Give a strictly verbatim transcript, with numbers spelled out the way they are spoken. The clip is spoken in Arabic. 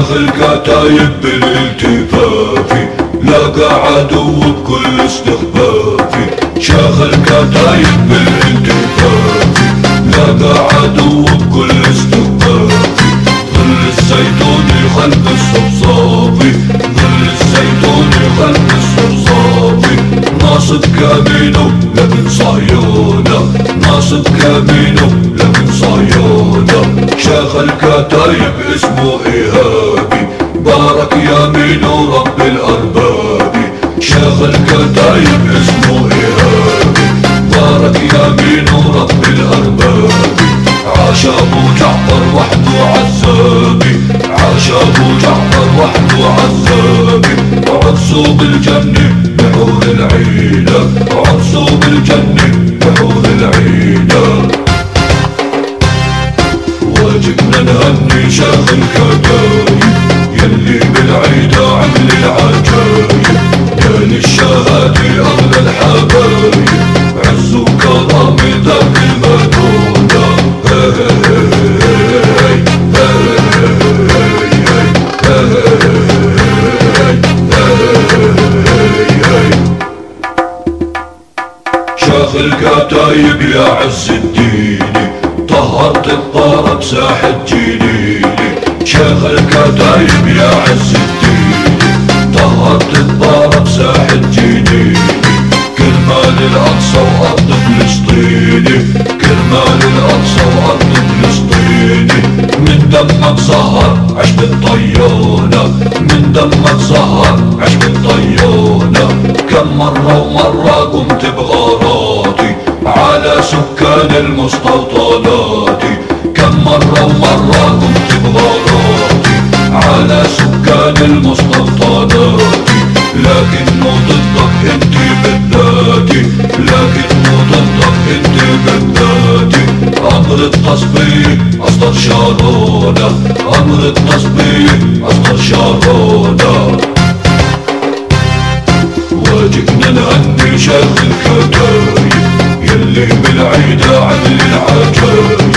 شيخ الكتايب بالالتفافي لاقى عدو بكل استخفافي. شيخ الكتايب بالالتفافي لاقى عدو بكل استخفافي. ظل الزيتون خلف الصفصافي، ظل الزيتون خلف الصفصافي. ناصب كابينه لكن صهيونة، ناصب كابينه لكن صهيونة. شيخ الكتايب اسمه إيهابي، بارك يمينه رب الأرباب. شيخ الكتايب اسمه إيهابي، بارك يمينه رب الأرباب. عاش أبو جعفر وحده عذابي، عاش أبو جعفر وحده عذابي. وعرسوا بالجنة بحور العيلة، وعرسوا بالجنة بحور العيلة. واجبنا نهني شيخ الكتايب يلي بالعيدة عمل العجايب. يا للشهادة أغلى الحبايب، عز وكرامة ذاك المدونة. شيخ الكتايب يا عز الدين طهرت الطارة بساحة جليلي. شيخ الكتايب يا عز الدين طهرت الطارة بساحة جليلي. كرمال الأقصى وأرض فلسطيني، كرمال الأقصى وأرض فلسطيني. من دمك زهر عشق الطيونة، من دمك زهر عشق الطيونة. كم مرة ومرة قمت بغراضي على سكان المستوطنات. كم مرة ومرة قمت بغراضي على سكان المستوطنات. لكنه ضدك انت بالذاتي، لكنه ضدك انت بالذاتي. امر التصفية اصدر شارونة، امر التصفية اصدر شارونة. واجبنا نهني شيخ الكتايب يلي بالعيدة عمل العجايب.